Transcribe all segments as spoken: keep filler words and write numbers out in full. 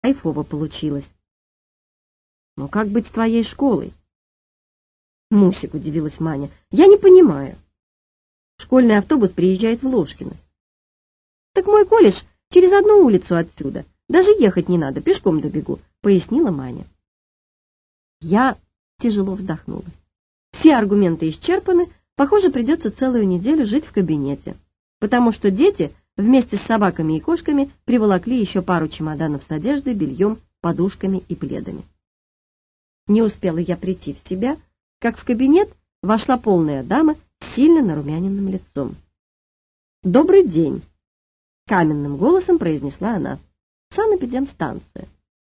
кайфово получилось. «Ну как быть с твоей школой?» «Мусик», — удивилась Маня, — «я не понимаю. Школьный автобус приезжает в Ложкино». «Так мой колледж через одну улицу отсюда. Даже ехать не надо, пешком добегу», — пояснила Маня. Я тяжело вздохнула. Все аргументы исчерпаны, похоже, придется целую неделю жить в кабинете, потому что дети вместе с собаками и кошками приволокли еще пару чемоданов с одеждой, бельем, подушками и пледами. Не успела я прийти в себя, как в кабинет вошла полная дама с сильно нарумяненным лицом. «Добрый день!» — каменным голосом произнесла она. «Санэпидемстанция».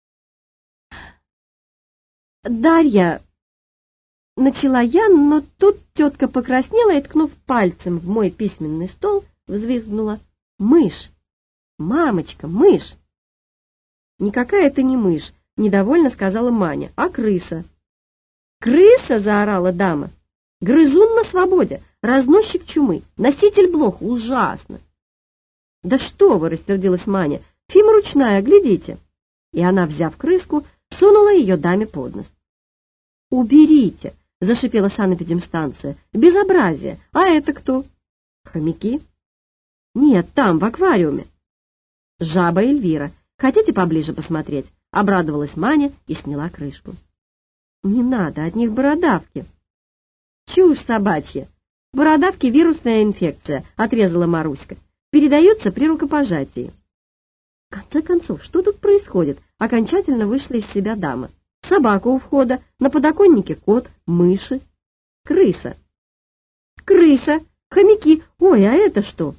«Дарья!» — начала я, но тут тетка покраснела и, ткнув пальцем в мой письменный стол, взвизгнула: «Мышь! Мамочка, мышь!» «Никакая это не мышь!» — недовольно сказала Маня, — «а крыса». «Крыса!» — заорала дама. «Грызун на свободе, разносчик чумы, носитель блох, ужасно!» «Да что вы!» — рассердилась Маня. «Фима ручная, глядите!» И она, взяв крыску, сунула ее даме под нос. «Уберите!» — зашипела санэпидемстанция. «Безобразие! А это кто?» «Хомяки?» «Нет, там, в аквариуме». «Жаба Эльвира. Хотите поближе посмотреть?» — обрадовалась Маня и сняла крышку. «Не надо, от них бородавки». «Чушь собачья! Бородавки — вирусная инфекция», — отрезала Маруська. «Передаются при рукопожатии». В конце концов, что тут происходит? Окончательно вышла из себя дама. Собака у входа, на подоконнике кот, мыши, крыса. Крыса, хомяки, ой, а это что?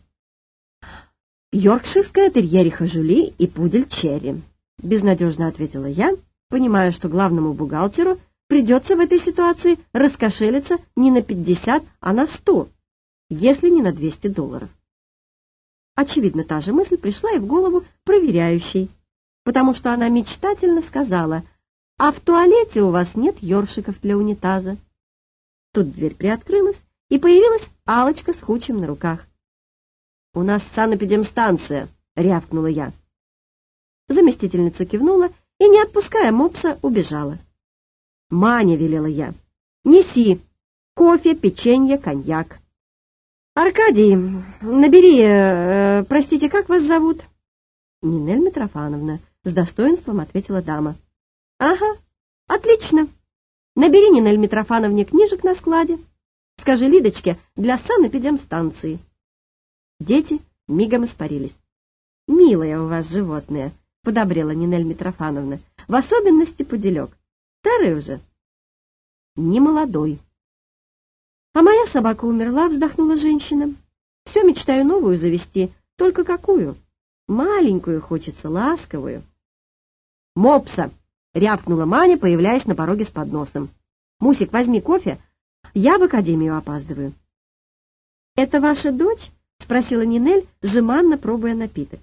Йоркширская терьериха Жюли и пудель Черри, безнадежно ответила я, понимая, что главному бухгалтеру придется в этой ситуации раскошелиться не на пятьдесят, а на сто, если не на двести долларов. Очевидно, та же мысль пришла и в голову проверяющей, потому что она мечтательно сказала: «А в туалете у вас нет ёршиков для унитаза». Тут дверь приоткрылась, и появилась Алочка с Хучем на руках. «У нас санэпидемстанция», — рявкнула я. Заместительница кивнула и, не отпуская мопса, убежала. «Маня», — велела я, — «неси кофе, печенье, коньяк». «Аркадий, набери, э, простите, как вас зовут?» «Нинель Митрофановна», — с достоинством ответила дама. «Ага, отлично. Набери Нинель Митрофановне книжек на складе. Скажи Лидочке для санэпидемстанции». Дети мигом испарились. «Милое у вас животное», — подобрела Нинель Митрофановна, — «в особенности пуделек. Старый уже?» «Не молодой». «А моя собака умерла», — вздохнула женщина. «Все мечтаю новую завести, только какую? Маленькую хочется, ласковую». «Мопса!» — рявкнула Маня, появляясь на пороге с подносом. «Мусик, возьми кофе, я в академию опаздываю». «Это ваша дочь?» — спросила Нинель, жеманно пробуя напиток.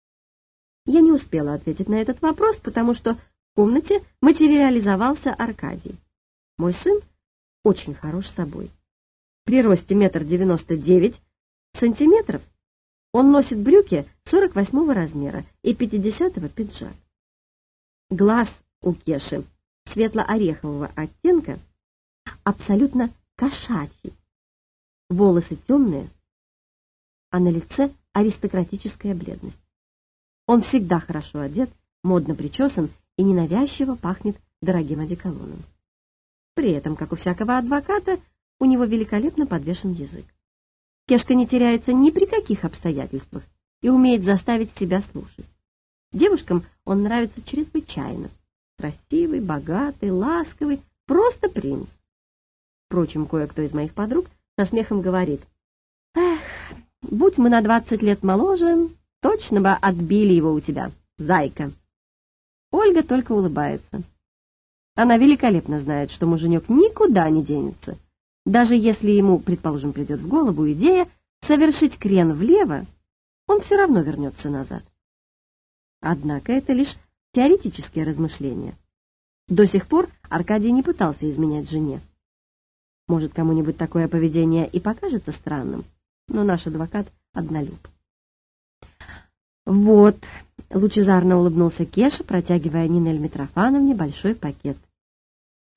Я не успела ответить на этот вопрос, потому что в комнате материализовался Аркадий. Мой сын очень хорош собой. При росте метр девяносто девять сантиметров он носит брюки сорок восьмого размера и пятидесятого пиджак. Глаз у Кеши светло-орехового оттенка, абсолютно кошачий. Волосы темные, а на лице аристократическая бледность. Он всегда хорошо одет, модно причесан и ненавязчиво пахнет дорогим одеколоном. При этом, как у всякого адвоката, у него великолепно подвешен язык. Кешка не теряется ни при каких обстоятельствах и умеет заставить себя слушать. Девушкам он нравится чрезвычайно. Красивый, богатый, ласковый, просто принц. Впрочем, кое-кто из моих подруг со смехом говорит: «Эх, будь мы на двадцать лет моложе, точно бы отбили его у тебя, зайка». Ольга только улыбается. Она великолепно знает, что муженек никуда не денется. Даже если ему, предположим, придет в голову идея совершить крен влево, он все равно вернется назад. Однако это лишь теоретические размышления. До сих пор Аркадий не пытался изменять жене. Может, кому-нибудь такое поведение и покажется странным, но наш адвокат однолюб. «Вот», — лучезарно улыбнулся Кеша, протягивая Нинель Митрофановне большой пакет.